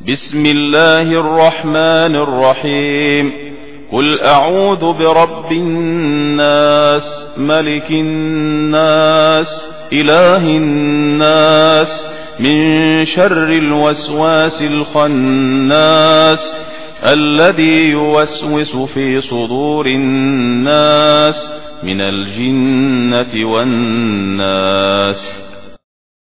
بسم الله الرحمن الرحيم. قل أعوذ برب الناس ملك الناس إله الناس من شر الوسواس الخناس الذي يوسوس في صدور الناس من الجنة والناس.